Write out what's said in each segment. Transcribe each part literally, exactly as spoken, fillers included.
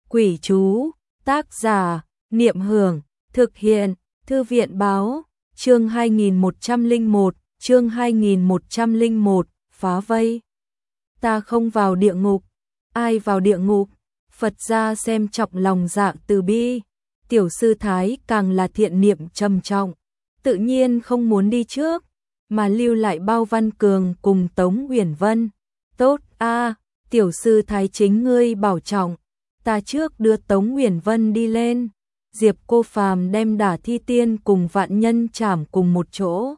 Quỷ chú, tác giả, Niệm Hưởng, thực hiện, Thư viện báo, chương hai nghìn một trăm lẻ một, chương hai nghìn một trăm lẻ một, phá vây. Ta không vào địa ngục, ai vào địa ngục? Phật gia xem trọng lòng dạ từ bi, tiểu sư thái càng là thiện niệm trầm trọng, tự nhiên không muốn đi trước, mà lưu lại Bao Văn Cường cùng Tống Uyển Vân. Tốt a, tiểu sư thái chính ngươi bảo trọng, ta trước đưa Tống Uyển Vân đi lên. Diệp Cô Phàm đem Đả Thi Tiên cùng vạn nhân trảm cùng một chỗ,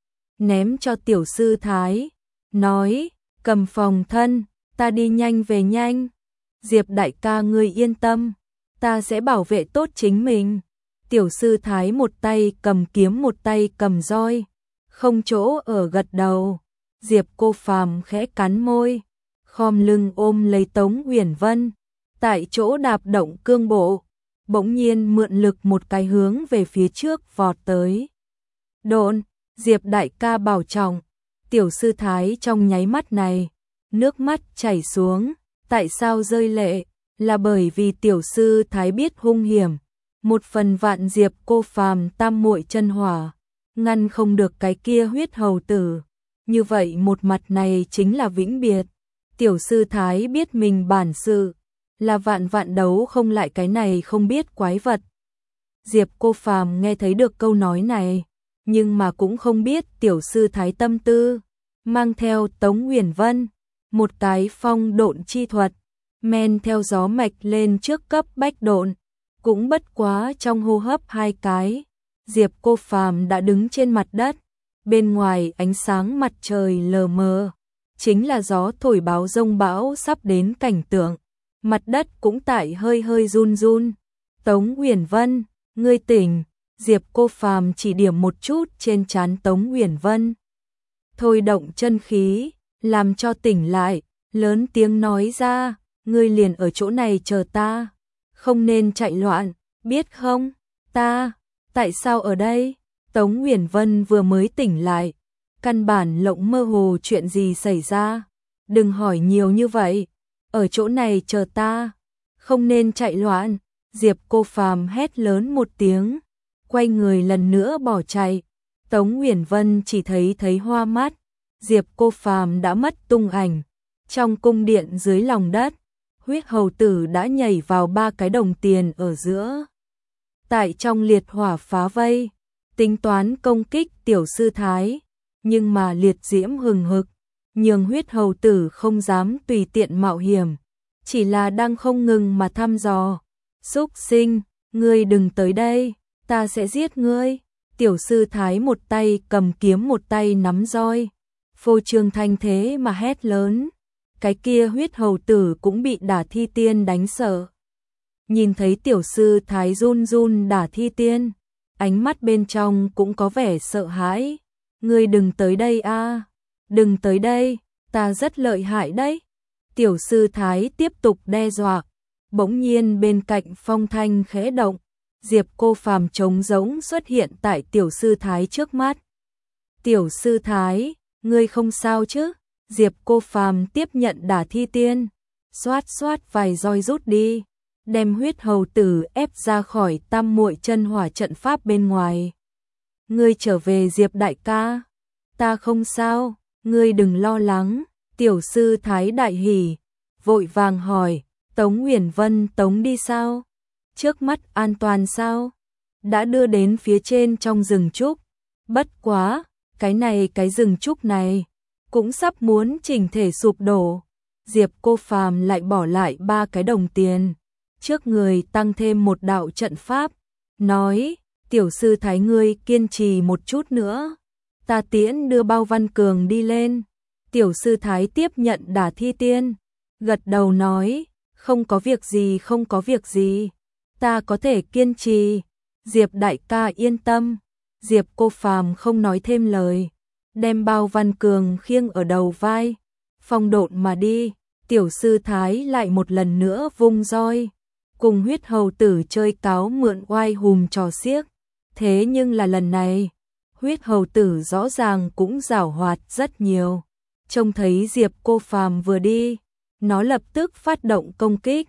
ném cho tiểu sư thái, nói, cầm phòng thân, ta đi nhanh về nhanh. Diệp đại ca ngươi yên tâm, ta sẽ bảo vệ tốt chính mình. Tiểu sư thái một tay cầm kiếm một tay cầm roi, không chỗ ở gật đầu. Diệp Cô Phàm khẽ cắn môi, khom lưng ôm lấy Tống Uyển Vân, tại chỗ đạp động cương bộ, bỗng nhiên mượn lực một cái hướng về phía trước vọt tới. Độn, Diệp đại ca bảo trọng. Tiểu sư thái trong nháy mắt này, nước mắt chảy xuống. Tại sao rơi lệ? Là bởi vì tiểu sư thái biết hung hiểm, một phần vạn Diệp Cô Phàm tam muội chân hỏa, ngăn không được cái kia huyết hầu tử. Như vậy một mặt này chính là vĩnh biệt. Tiểu sư thái biết mình bản sự, là vạn vạn đấu không lại cái này không biết quái vật. Diệp Cô Phàm nghe thấy được câu nói này, nhưng mà cũng không biết tiểu sư thái tâm tư, mang theo Tống Uyển Vân, một cái phong độn chi thuật, men theo gió mạch lên trước cấp bách độn, cũng bất quá trong hô hấp hai cái, Diệp Cô Phàm đã đứng trên mặt đất, bên ngoài ánh sáng mặt trời lờ mờ, chính là gió thổi báo rông bão sắp đến cảnh tượng, mặt đất cũng tại hơi hơi run run. Tống Uyển Vân, ngươi tỉnh. Diệp Cô Phàm chỉ điểm một chút trên trán Tống Uyển Vân, thôi động chân khí, làm cho tỉnh lại, lớn tiếng nói ra, ngươi liền ở chỗ này chờ ta, không nên chạy loạn, biết không? Ta, tại sao ở đây? Tống Uyển Vân vừa mới tỉnh lại, căn bản lộng mơ hồ chuyện gì xảy ra, đừng hỏi nhiều như vậy, ở chỗ này chờ ta, không nên chạy loạn. Diệp Cô Phàm hét lớn một tiếng, quay người lần nữa bỏ chạy. Tống Uyển Vân chỉ thấy thấy hoa mắt, Diệp Cô Phàm đã mất tung ảnh. Trong cung điện dưới lòng đất, huyết hầu tử đã nhảy vào ba cái đồng tiền ở giữa. Tại trong liệt hỏa phá vây, tính toán công kích tiểu sư thái, nhưng mà liệt diễm hừng hực, nhường huyết hầu tử không dám tùy tiện mạo hiểm, chỉ là đang không ngừng mà thăm dò. Súc sinh, ngươi đừng tới đây, ta sẽ giết ngươi. Tiểu sư thái một tay cầm kiếm một tay nắm roi, phô trương thanh thế mà hét lớn. Cái kia huyết hầu tử cũng bị Đả Thi Tiên đánh sợ. Nhìn thấy tiểu sư thái run run Đả Thi Tiên, ánh mắt bên trong cũng có vẻ sợ hãi. Ngươi đừng tới đây a, đừng tới đây, ta rất lợi hại đấy. Tiểu sư thái tiếp tục đe dọa. Bỗng nhiên bên cạnh phong thanh khẽ động, Diệp Cô Phàm trống rỗng xuất hiện tại tiểu sư thái trước mắt. Tiểu sư thái, ngươi không sao chứ? Diệp Cô Phàm tiếp nhận Đả Thi Tiên, xoát xoát vài roi rút đi, đem huyết hầu tử ép ra khỏi tam muội chân hỏa trận pháp bên ngoài. Ngươi trở về Diệp đại ca, ta không sao, ngươi đừng lo lắng. Tiểu sư thái đại hỉ, vội vàng hỏi, Tống Uyển Vân tống đi sao? Trước mắt an toàn sao? Đã đưa đến phía trên trong rừng trúc. Bất quá, cái này cái rừng trúc này cũng sắp muốn chỉnh thể sụp đổ. Diệp Cô Phàm lại bỏ lại ba cái đồng tiền, trước người tăng thêm một đạo trận pháp, nói, tiểu sư thái ngươi kiên trì một chút nữa, ta tiễn đưa Bao Văn Cường đi lên. Tiểu sư thái tiếp nhận Đả Thi Tiên, gật đầu nói, không có việc gì không có việc gì, ta có thể kiên trì. Diệp đại ca yên tâm. Diệp Cô Phàm không nói thêm lời, đem Bao Văn Cường khiêng ở đầu vai, phong độn mà đi. Tiểu sư thái lại một lần nữa vung roi, cùng huyết hầu tử chơi cáo mượn oai hùm trò xiếc. Thế nhưng là lần này, huyết hầu tử rõ ràng cũng giảo hoạt rất nhiều. Trông thấy Diệp Cô Phàm vừa đi, nó lập tức phát động công kích,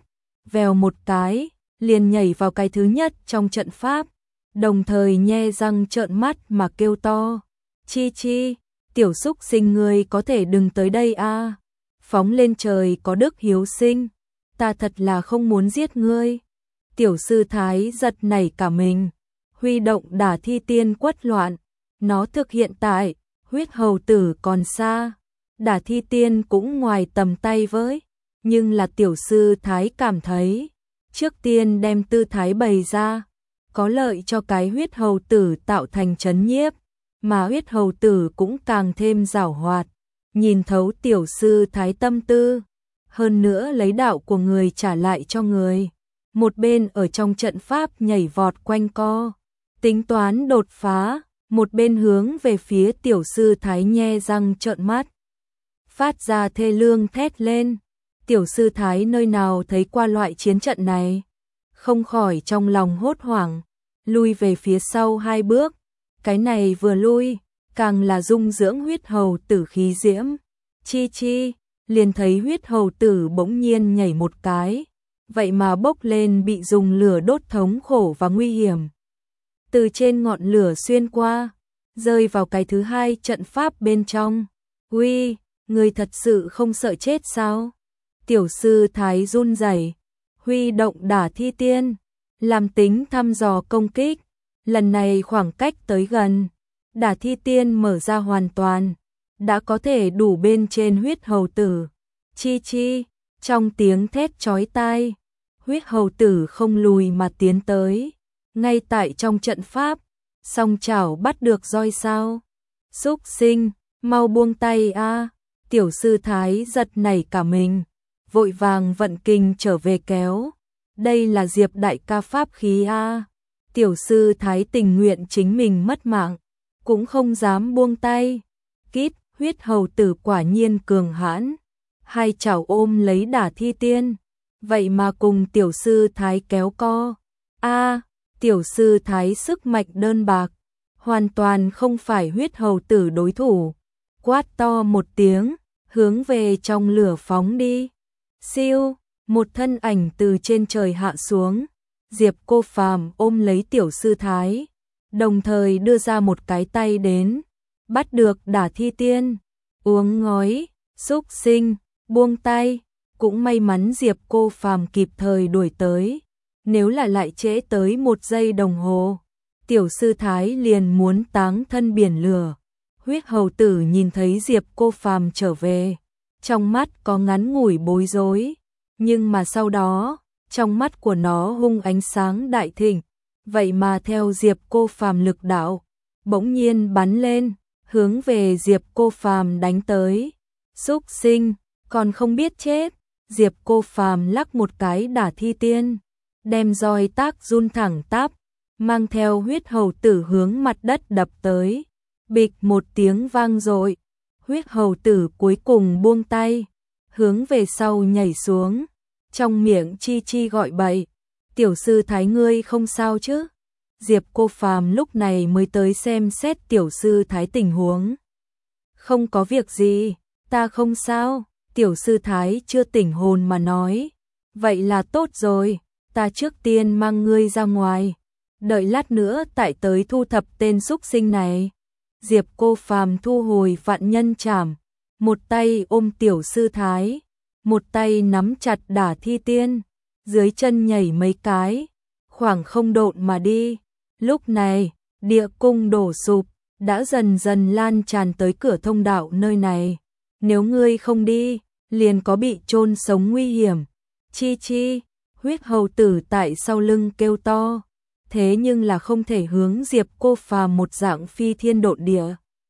vèo một cái, liền nhảy vào cái thứ nhất trong trận pháp, đồng thời nhe răng trợn mắt mà kêu to. Chi chi, tiểu xúc sinh ngươi có thể đừng tới đây a, phóng lên trời có đức hiếu sinh, ta thật là không muốn giết ngươi. Tiểu sư thái giật nảy cả mình, huy động đả thi tiên quất loạn, nó thực hiện tại, huyết hầu tử còn xa, đả thi tiên cũng ngoài tầm tay với, nhưng là tiểu sư thái cảm thấy, trước tiên đem tư thái bày ra, có lợi cho cái huyết hầu tử tạo thành trấn nhiếp, mà huyết hầu tử cũng càng thêm giảo hoạt, nhìn thấu tiểu sư thái tâm tư, hơn nữa lấy đạo của người trả lại cho người. Một bên ở trong trận pháp nhảy vọt quanh co, tính toán đột phá, một bên hướng về phía tiểu sư thái nhe răng trợn mắt, phát ra thê lương thét lên. Tiểu sư thái nơi nào thấy qua loại chiến trận này, không khỏi trong lòng hốt hoảng, lui về phía sau hai bước, cái này vừa lui, càng là dung dưỡng huyết hầu tử khí diễm. Chi chi, liền thấy huyết hầu tử bỗng nhiên nhảy một cái, vậy mà bốc lên bị dùng lửa đốt thống khổ và nguy hiểm. Từ trên ngọn lửa xuyên qua, rơi vào cái thứ hai trận pháp bên trong. Uy, người thật sự không sợ chết sao? Tiểu sư thái run rẩy, huy động đả thi tiên, làm tính thăm dò công kích. Lần này khoảng cách tới gần, đả thi tiên mở ra hoàn toàn, đã có thể đủ bên trên huyết hầu tử. Chi chi, trong tiếng thét chói tai, huyết hầu tử không lùi mà tiến tới, ngay tại trong trận pháp, song chảo bắt được roi sao. Xúc sinh, mau buông tay a. Tiểu sư thái giật nảy cả mình, vội vàng vận kinh trở về kéo. Đây là Diệp đại ca pháp khí a. Tiểu sư thái tình nguyện chính mình mất mạng, cũng không dám buông tay. Kít, huyết hầu tử quả nhiên cường hãn, hai chảo ôm lấy đả thi tiên, vậy mà cùng tiểu sư thái kéo co. A, tiểu sư thái sức mạnh đơn bạc, hoàn toàn không phải huyết hầu tử đối thủ. Quát to một tiếng, hướng về trong lửa phóng đi. Siêu, một thân ảnh từ trên trời hạ xuống, Diệp Cô Phàm ôm lấy tiểu sư thái, đồng thời đưa ra một cái tay đến, bắt được đả thi tiên. Uống ngói, xúc sinh, buông tay, cũng may mắn Diệp Cô Phàm kịp thời đuổi tới, nếu là lại trễ tới một giây đồng hồ, tiểu sư thái liền muốn táng thân biển lửa. Huyết hầu tử nhìn thấy Diệp Cô Phàm trở về, trong mắt có ngắn ngủi bối rối, nhưng mà sau đó, trong mắt của nó hung ánh sáng đại thịnh, vậy mà theo Diệp Cô Phàm lực đạo, bỗng nhiên bắn lên, hướng về Diệp Cô Phàm đánh tới. Xúc sinh, còn không biết chết. Diệp Cô Phàm lắc một cái đả thi tiên, đem roi tác run thẳng tắp, mang theo huyết hầu tử hướng mặt đất đập tới. Bịch một tiếng vang dội, huyết hầu tử cuối cùng buông tay, hướng về sau nhảy xuống, trong miệng chi chi gọi bậy. Tiểu sư thái ngươi không sao chứ? Diệp Cô Phàm lúc này mới tới xem xét tiểu sư thái tình huống. Không có việc gì, ta không sao. Tiểu sư thái chưa tỉnh hồn mà nói. Vậy là tốt rồi, ta trước tiên mang ngươi ra ngoài, đợi lát nữa tại tới thu thập tên xúc sinh này. Diệp Cô Phàm thu hồi vạn nhân trảm, một tay ôm tiểu sư thái, một tay nắm chặt đả thi tiên, dưới chân nhảy mấy cái, khoảng không độn mà đi. Lúc này, địa cung đổ sụp, đã dần dần lan tràn tới cửa thông đạo nơi này. Nếu ngươi không đi, liền có bị chôn sống nguy hiểm. Chi chi, huyết hầu tử tại sau lưng kêu to, thế nhưng là không thể hướng Diệp Cô Phàm một dạng phi thiên độn địa.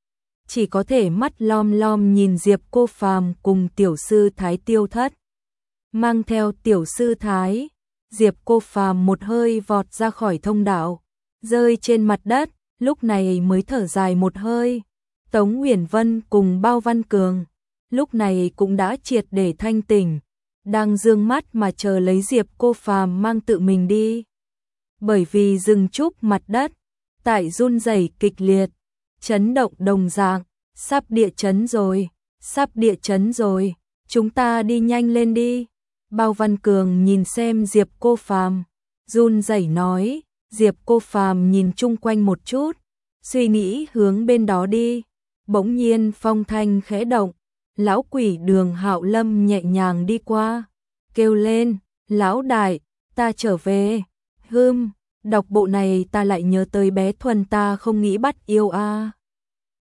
Chỉ có thể mắt lom lom nhìn Diệp Cô Phàm cùng tiểu sư thái tiêu thất. Mang theo tiểu sư thái, Diệp Cô Phàm một hơi vọt ra khỏi thông đạo, rơi trên mặt đất, lúc này mới thở dài một hơi. Tống Uyển Vân cùng Bao Văn Cường, lúc này cũng đã triệt để thanh tỉnh, đang dương mắt mà chờ lấy Diệp Cô Phàm mang tự mình đi. Bởi vì rừng trúc mặt đất, tại run rẩy kịch liệt, chấn động đồng dạng, sắp địa chấn rồi, sắp địa chấn rồi, chúng ta đi nhanh lên đi. Bao Văn Cường nhìn xem Diệp Cô Phàm, run rẩy nói, Diệp Cô Phàm nhìn chung quanh một chút, suy nghĩ hướng bên đó đi. Bỗng nhiên phong thanh khẽ động, lão quỷ Đường Hạo Lâm nhẹ nhàng đi qua, kêu lên, lão đại, ta trở về. Hừm, đọc bộ này ta lại nhớ tới bé Thuần ta không nghĩ bắt yêu a.